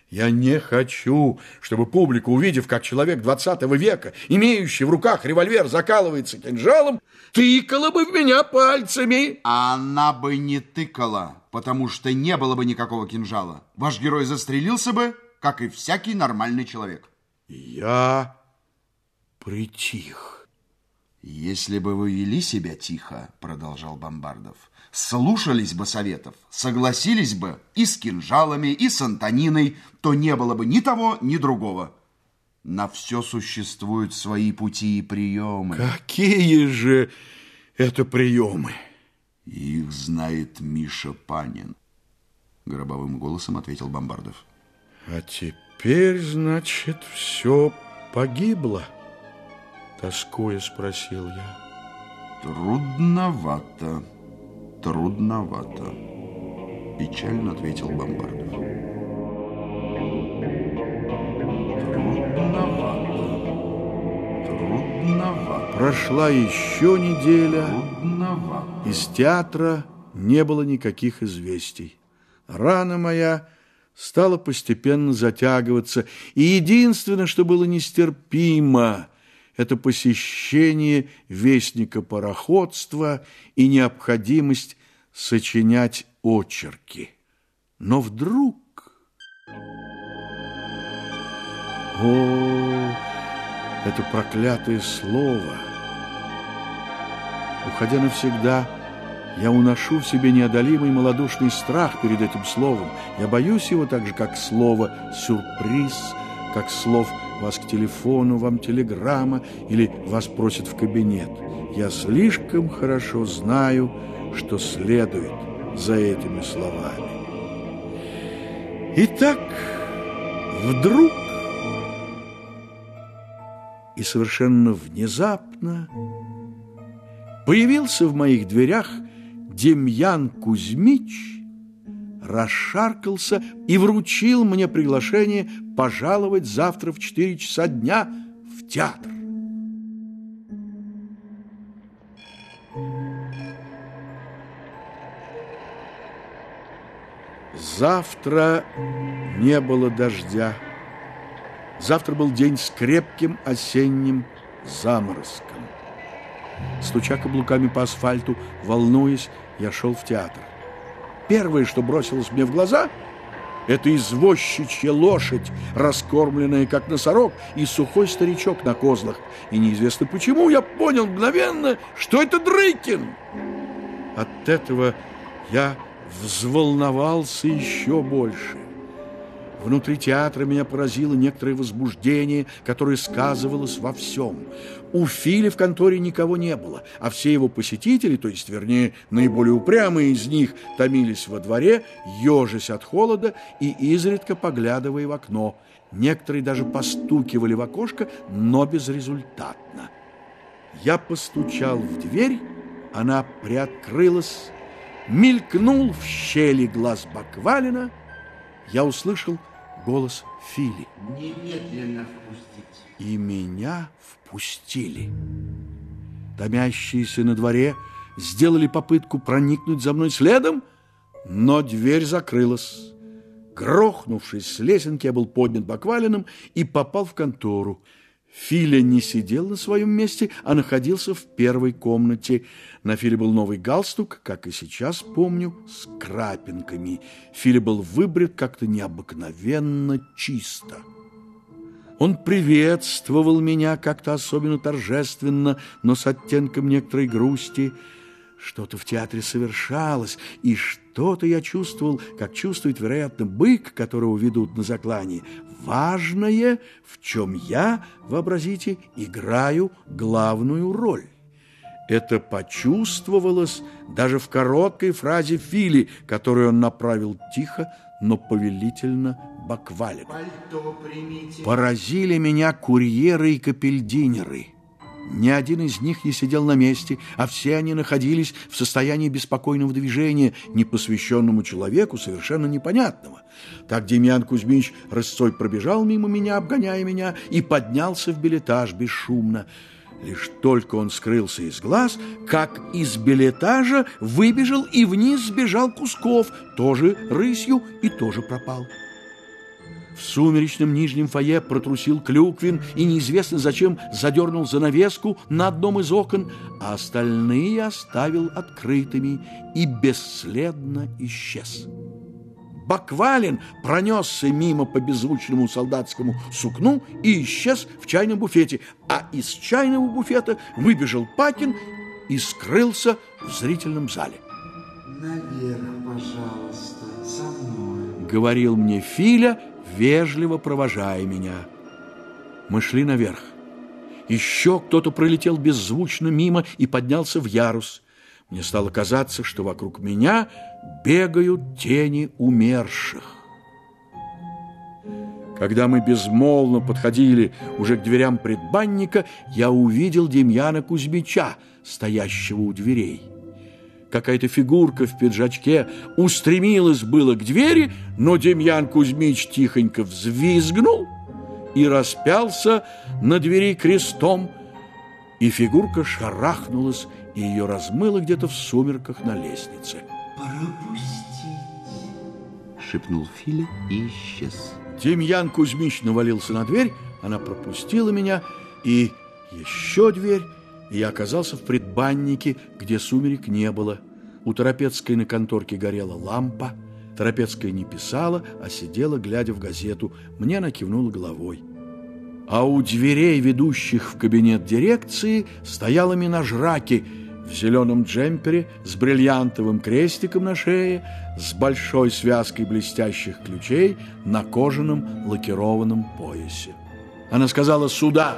Я не хочу, чтобы публика, увидев, как человек двадцатого века, имеющий в руках револьвер, закалывается кинжалом, тыкала бы в меня пальцами. А она бы не тыкала, потому что не было бы никакого кинжала. Ваш герой застрелился бы, как и всякий нормальный человек. Я притих. Если бы вы вели себя тихо, продолжал Бомбардов, слушались бы советов, согласились бы и с кинжалами, и с Антониной, то не было бы ни того, ни другого. На все существуют свои пути и приемы. Какие же это приемы? Их знает Миша Панин, гробовым голосом ответил Бомбардов. А теперь, значит, все погибло? Тоскуя спросил я. Трудновато, трудновато, печально ответил Бомбардов. Трудновато, трудновато. Прошла еще неделя. Трудновато. Из театра не было никаких известий. Рана моя стала постепенно затягиваться, и единственное, что было нестерпимо, это посещение вестника пароходства и необходимость сочинять очерки. Но вдруг... О, это проклятое слово! Уходя навсегда, я уношу в себе неодолимый малодушный страх перед этим словом. Я боюсь его так же, как слово «сюрприз», как слов «вас к телефону», «вам телеграмма» или «вас просят в кабинет». Я слишком хорошо знаю, что следует за этими словами. Итак, вдруг и совершенно внезапно появился в моих дверях Демьян Кузьмич, расшаркался и вручил мне приглашение пожаловать завтра в четыре часа дня в театр. Завтра не было дождя. Завтра был день с крепким осенним заморозком. Стуча каблуками по асфальту, волнуясь, я шел в театр. Первое, что бросилось мне в глаза, это извозчичья лошадь, раскормленная как носорог, и сухой старичок на козлах. И неизвестно почему я понял мгновенно, что это Дрыкин. От этого я взволновался еще больше. Внутри театра меня поразило некоторое возбуждение, которое сказывалось во всем. У Фили в конторе никого не было, а все его посетители, то есть, вернее, наиболее упрямые из них, томились во дворе, ежась от холода и изредка поглядывая в окно. Некоторые даже постукивали в окошко, но безрезультатно. Я постучал в дверь, она приоткрылась, мелькнул в щели глаз Баквалина, я услышал голос Фили. Немедленно впустить. И меня впустили. Томящиеся на дворе сделали попытку проникнуть за мной следом, но дверь закрылась. Грохнувшись с лесенки, я был поднят Баквалиным и попал в контору. Филя не сидел на своем месте, а находился в первой комнате. На Филе был новый галстук, как и сейчас помню, с крапинками. Филя был выбрит как-то необыкновенно чисто. Он приветствовал меня как-то особенно торжественно, но с оттенком некоторой грусти. Что-то в театре совершалось, и что-то я чувствовал, как чувствует, вероятно, бык, которого ведут на заклании. Важное, в чем я, вообразите, играю главную роль. Это почувствовалось даже в короткой фразе Фили, которую он направил тихо, но повелительно Баквалину. Пальто примите. Поразили меня курьеры и капельдинеры. Ни один из них не сидел на месте, а все они находились в состоянии беспокойного движения, непосвященному человеку, совершенно непонятного. Так Демьян Кузьмич рысцой пробежал мимо меня, обгоняя меня, и поднялся в бельэтаж бесшумно. Лишь только он скрылся из глаз, как из бельэтажа выбежал и вниз сбежал Кусков, тоже рысью, и тоже пропал. В сумеречном нижнем фойе протрусил Клюквин и неизвестно зачем задернул занавеску на одном из окон, а остальные оставил открытыми и бесследно исчез. Баквалин пронесся мимо по беззвучному солдатскому сукну и исчез в чайном буфете, а из чайного буфета выбежал Пакин и скрылся в зрительном зале. «Наверх, пожалуйста, со мной», — говорил мне Филя, вежливо провожая меня. Мы шли наверх. Еще кто-то пролетел беззвучно мимо и поднялся в ярус. Мне стало казаться, что вокруг меня бегают тени умерших. Когда мы безмолвно подходили уже к дверям предбанника, я увидел Демьяна Кузьмича, стоящего у дверей. Какая-то фигурка в пиджачке устремилась было к двери, но Демьян Кузьмич тихонько взвизгнул и распялся на двери крестом, и фигурка шарахнулась, и ее размыло где-то в сумерках на лестнице. «Пропустить», — шепнул Филя и исчез. Демьян Кузьмич навалился на дверь, она пропустила меня, и еще дверь, и я оказался в предбаннике, где сумерек не было. У Торопецкой на конторке горела лампа. Торопецкая не писала, а сидела, глядя в газету. Мне она кивнула головой. А у дверей, ведущих в кабинет дирекции, стояла менажраки в зеленом джемпере с бриллиантовым крестиком на шее, с большой связкой блестящих ключей на кожаном лакированном поясе. Она сказала: «Сюда!»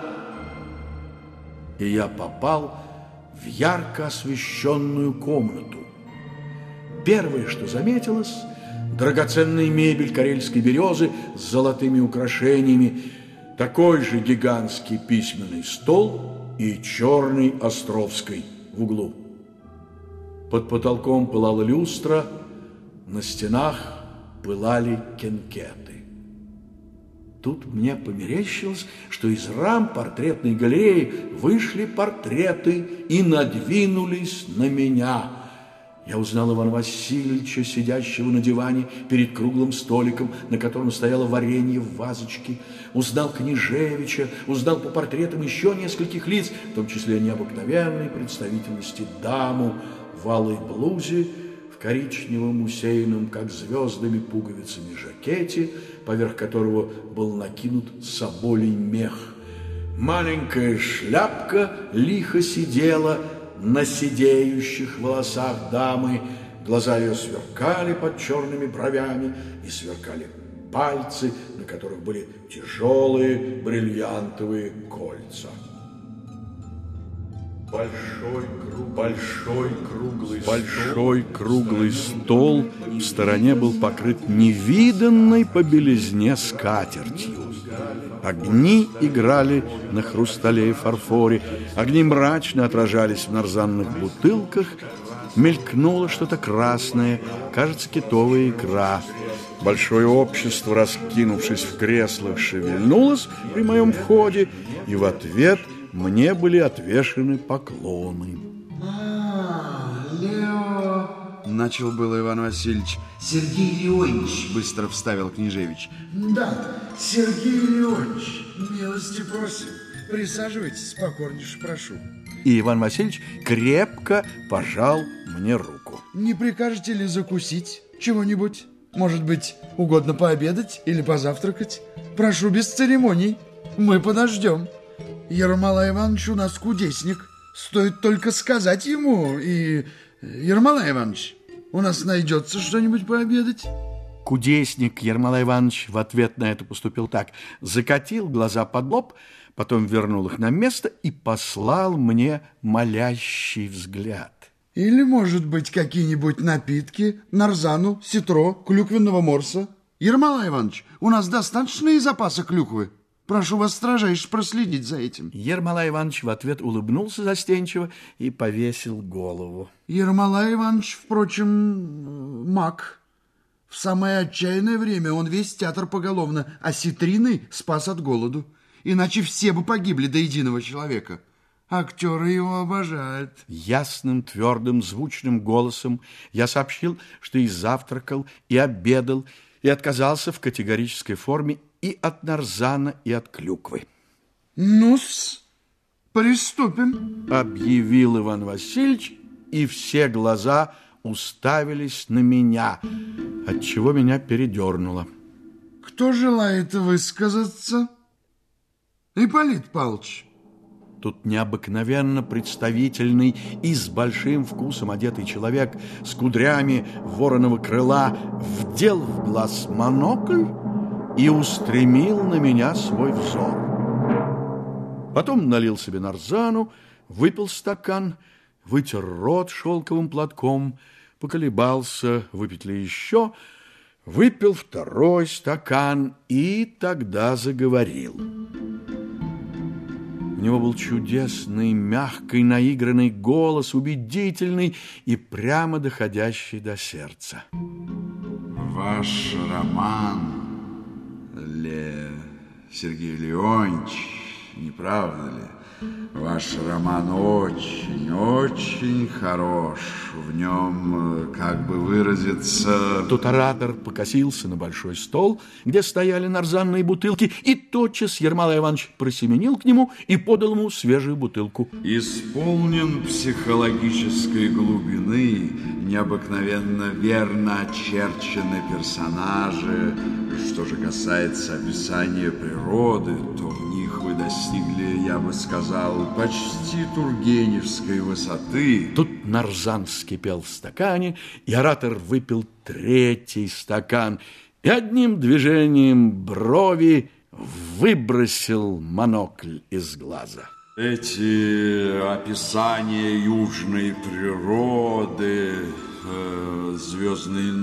И я попал в ярко освещенную комнату. Первое, что заметилось, драгоценная мебель карельской березы с золотыми украшениями, такой же гигантский письменный стол и черный Островской в углу. Под потолком пылала люстра, на стенах пылали кенкеты. Тут мне померещилось, что из рам портретной галереи вышли портреты и надвинулись на меня. Я узнал Ивана Васильевича, сидящего на диване перед круглым столиком, на котором стояло варенье в вазочке. Узнал Княжевича, узнал по портретам еще нескольких лиц, в том числе необыкновенной представительности даму в алой блузе, в коричневом усеянном, как звездами, пуговицами жакете, поверх которого был накинут соболий мех. Маленькая шляпка лихо сидела на сидеющих волосах дамы, глаза ее сверкали под черными бровями и сверкали пальцы, на которых были тяжелые бриллиантовые кольца. Большой, круг, большой круглый большой стол, круглый стол в стороне был покрыт невиданной по белизне скатертью. Огни играли на хрустале и фарфоре, огни мрачно отражались в нарзанных бутылках, мелькнуло что-то красное, кажется, китовая икра. Большое общество, раскинувшись в креслах, шевельнулось при моем входе, и в ответ мне были отвешены поклоны. «А, Лео!» — начал было Иван Васильевич. Сергей Леонтьевич. Быстро вставил Княжевич. Да, Сергей Леонтьевич, милости просим. Присаживайтесь, покорнейше прошу. И Иван Васильевич крепко пожал мне руку. Не прикажете ли закусить чего-нибудь? Может быть, угодно пообедать или позавтракать? Прошу без церемоний, мы подождем. Ермолай Иванович у нас кудесник. Стоит только сказать ему, и... Ермолай Иванович, у нас найдется что-нибудь пообедать? Кудесник Ермолай Иванович в ответ на это поступил так. Закатил глаза под лоб, потом вернул их на место и послал мне молящий взгляд. Или, может быть, какие-нибудь напитки, нарзану, ситро, клюквенного морса? Ермолай Иванович, у нас достаточные запасы клюквы. Прошу вас строжайше проследить за этим. Ермолай Иванович в ответ улыбнулся застенчиво и повесил голову. Ермолай Иванович, впрочем, маг. В самое отчаянное время он весь театр поголовно осетриной спас от голоду. Иначе все бы погибли до единого человека. Актеры его обожают. Ясным, твердым, звучным голосом я сообщил, что и завтракал, и обедал, и отказался в категорической форме и от нарзана, и от клюквы. Ну-с, приступим, объявил Иван Васильевич, и все глаза уставились на меня, отчего меня передернуло. Кто желает высказаться? Ипполит Павлович. Тут необыкновенно представительный и с большим вкусом одетый человек с кудрями вороного крыла вдел в глаз монокль и устремил на меня свой взор. Потом налил себе нарзану, выпил стакан, вытер рот шелковым платком, поколебался, выпить ли еще, выпил второй стакан и тогда заговорил. У него был чудесный, мягкий, наигранный голос, убедительный и прямо доходящий до сердца. Ваш роман, Ле... Сергей Леонтьевич, не правда ли? Ваш роман очень, очень хорош. В нем, как бы выразиться... Тут оратор покосился на большой стол, где стояли нарзанные бутылки, и тотчас Ермолай Иванович просеменил к нему и подал ему свежую бутылку. Исполнен психологической глубины, необыкновенно верно очерчены персонажи. Что же касается описания природы, то в них вы достигли, я бы сказал, почти тургеневской высоты. Тут нарзан вскипел в стакане, и оратор выпил третий стакан и одним движением брови выбросил монокль из глаза. Эти описания южной природы, э, звездные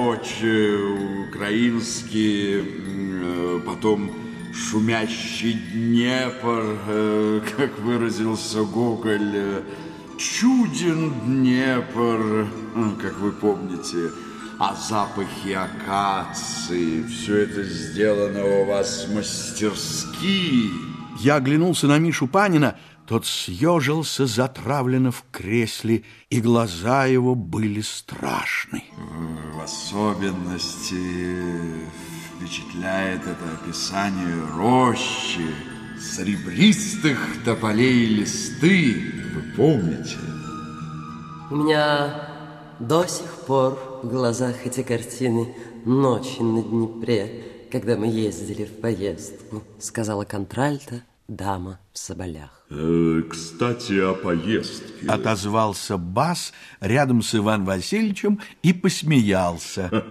ночи, украинские, э, потом шумящий Днепр, э, как выразился Гоголь, э, чуден Днепр, э, как вы помните, а запахи акации, все это сделано у вас мастерски. Я оглянулся на Мишу Панина, тот съежился затравленно в кресле, и глаза его были страшны. В особенности впечатляет это описание рощи, серебристых тополей листы. Вы помните? У меня до сих пор в глазах эти картины «Ночи на Днепре», когда мы ездили в поездку, сказала контральта дама в соболях. Э, кстати, о поездке. Отозвался бас рядом с Иваном Васильевичем и посмеялся.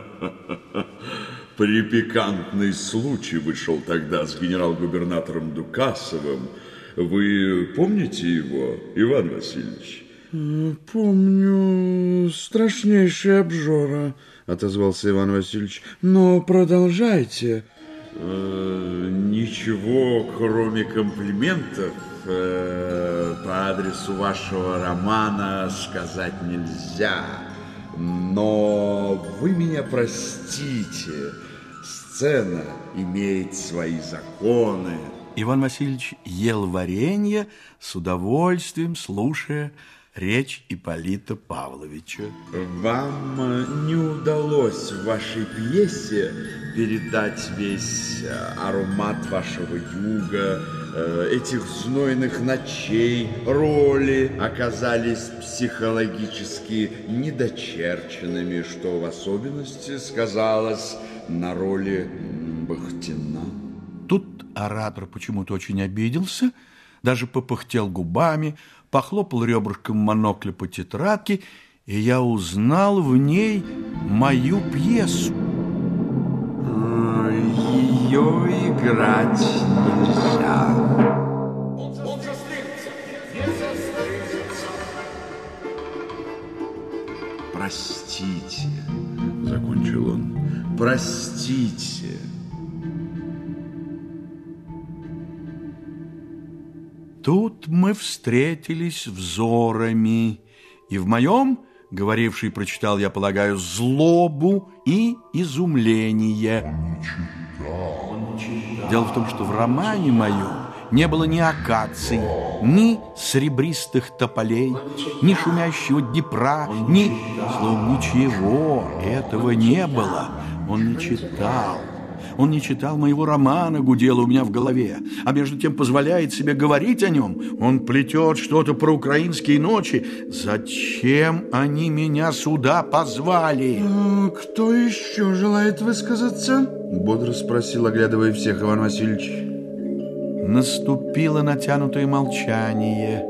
Припикантный случай вышел тогда с генерал-губернатором Дукасовым. Вы помните его, Иван Васильевич? Помню, страшнейшая обжора, отозвался Иван Васильевич. Но продолжайте. Э, ничего, кроме комплиментов, э, по адресу вашего романа сказать нельзя. Но вы меня простите, сцена имеет свои законы. Иван Васильевич ел варенье, с удовольствием слушая речь Ипполита Павловича. Вам не удалось в вашей пьесе передать весь аромат вашего юга, этих знойных ночей. Роли оказались психологически недочерченными, что в особенности сказалось на роли Бахтина. Тут оратор почему-то очень обиделся, даже попыхтел губами, похлопал ребрышком монокля по тетрадке, и я узнал в ней мою пьесу. Ее играть нельзя. Простите, закончил он, простите. Тут мы встретились взорами, и в моем, говоривший прочитал, я полагаю, злобу и изумление. Дело в том, что в романе моем не было ни акаций, ни серебристых тополей, ни шумящего Днепра, ни, словом, ничего этого не было. Он не читал. Он не читал моего романа, гудело у меня в голове, а между тем позволяет себе говорить о нем. Он плетет что-то про украинские ночи. Зачем они меня сюда позвали? А, кто еще желает высказаться? Бодро спросил, оглядывая всех, Иван Васильевич. Наступило натянутое молчание.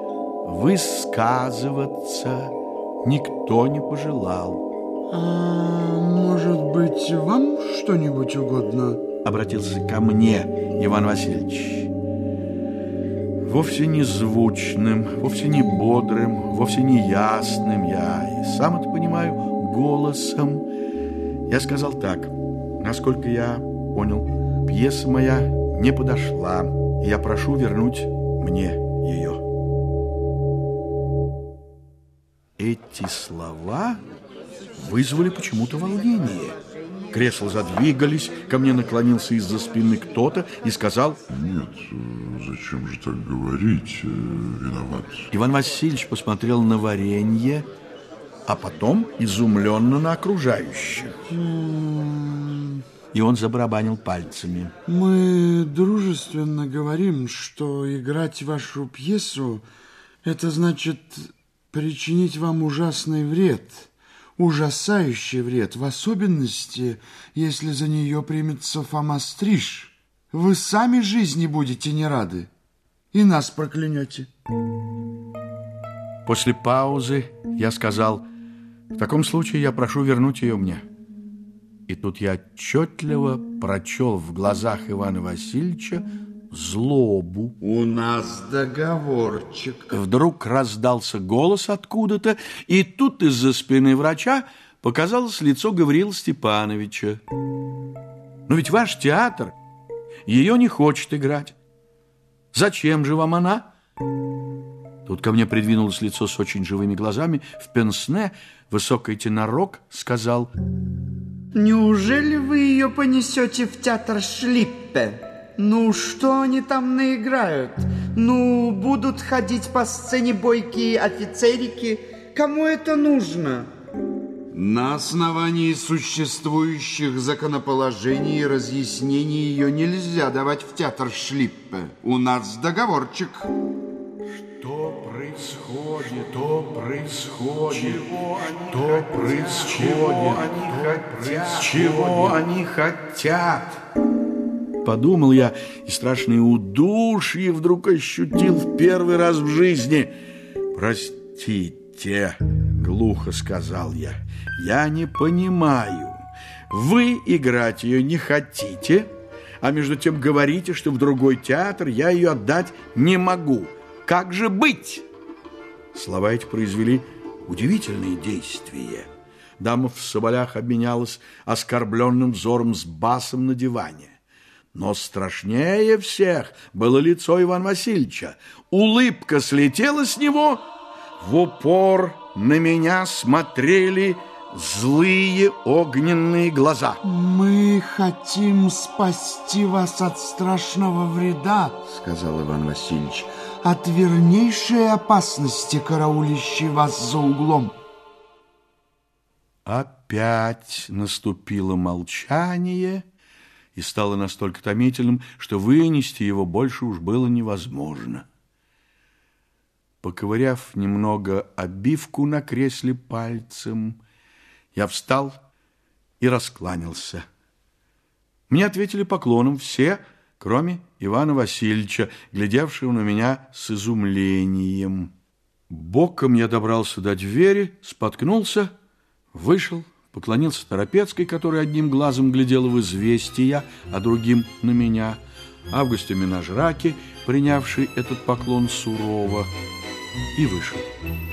Высказываться никто не пожелал. А, может быть, вам что-нибудь угодно? Обратился ко мне Иван Васильевич. Вовсе не звучным, вовсе не бодрым, вовсе не ясным, я и сам это понимаю, голосом. Я сказал так: насколько я понял, пьеса моя не подошла, и я прошу вернуть мне ее. Эти слова вызвали почему-то волнение. Кресла задвигались, ко мне наклонился из-за спины кто-то и сказал: нет, зачем же так говорить, виноват. Иван Васильевич посмотрел на варенье, а потом изумленно на окружающих. И он забарабанил пальцами. Мы дружественно говорим, что играть вашу пьесу — это значит причинить вам ужасный вред, ужасающий вред, в особенности, если за нее примется Фома Стриж. Вы сами жизни будете не рады и нас проклянете. После паузы я сказал: в таком случае я прошу вернуть ее мне. И тут я отчетливо прочел в глазах Ивана Васильевича злобу. У нас договорчик. Вдруг раздался голос откуда-то, и тут из-за спины врача показалось лицо Гавриила Степановича. Но ведь ваш театр ее не хочет играть. Зачем же вам она? Тут ко мне придвинулось лицо с очень живыми глазами. В пенсне высокий тенорок сказал: неужели вы ее понесете в театр Шлиппе? Ну, что они там наиграют? Ну, будут ходить по сцене бойкие офицерики. Кому это нужно? На основании существующих законоположений и разъяснений ее нельзя давать в театр Шлиппе. У нас договорчик. Что происходит? Что происходит? Чего что происходит? Чего они хотят? Подумал я, и страшное удушье вдруг ощутил в первый раз в жизни. Простите, глухо сказал я, я не понимаю. Вы играть ее не хотите, а между тем говорите, что в другой театр я ее отдать не могу. Как же быть? Слова эти произвели удивительные действия. Дама в соболях обменялась оскорбленным взором с басом на диване. Но страшнее всех было лицо Ивана Васильевича. Улыбка слетела с него, в упор на меня смотрели злые огненные глаза. Мы хотим спасти вас от страшного вреда, сказал Иван Васильевич, от вернейшей опасности, караулящей вас за углом. Опять наступило молчание и стало настолько томительным, что вынести его больше уж было невозможно. Поковыряв немного обивку на кресле пальцем, я встал и раскланялся. Мне ответили поклоном все, кроме Ивана Васильевича, глядевшего на меня с изумлением. Боком я добрался до двери, споткнулся, вышел, поклонился Торопецкой, которая одним глазом глядела в известия, а другим на меня, Августе Менажраке, принявшей этот поклон сурово, и вышел.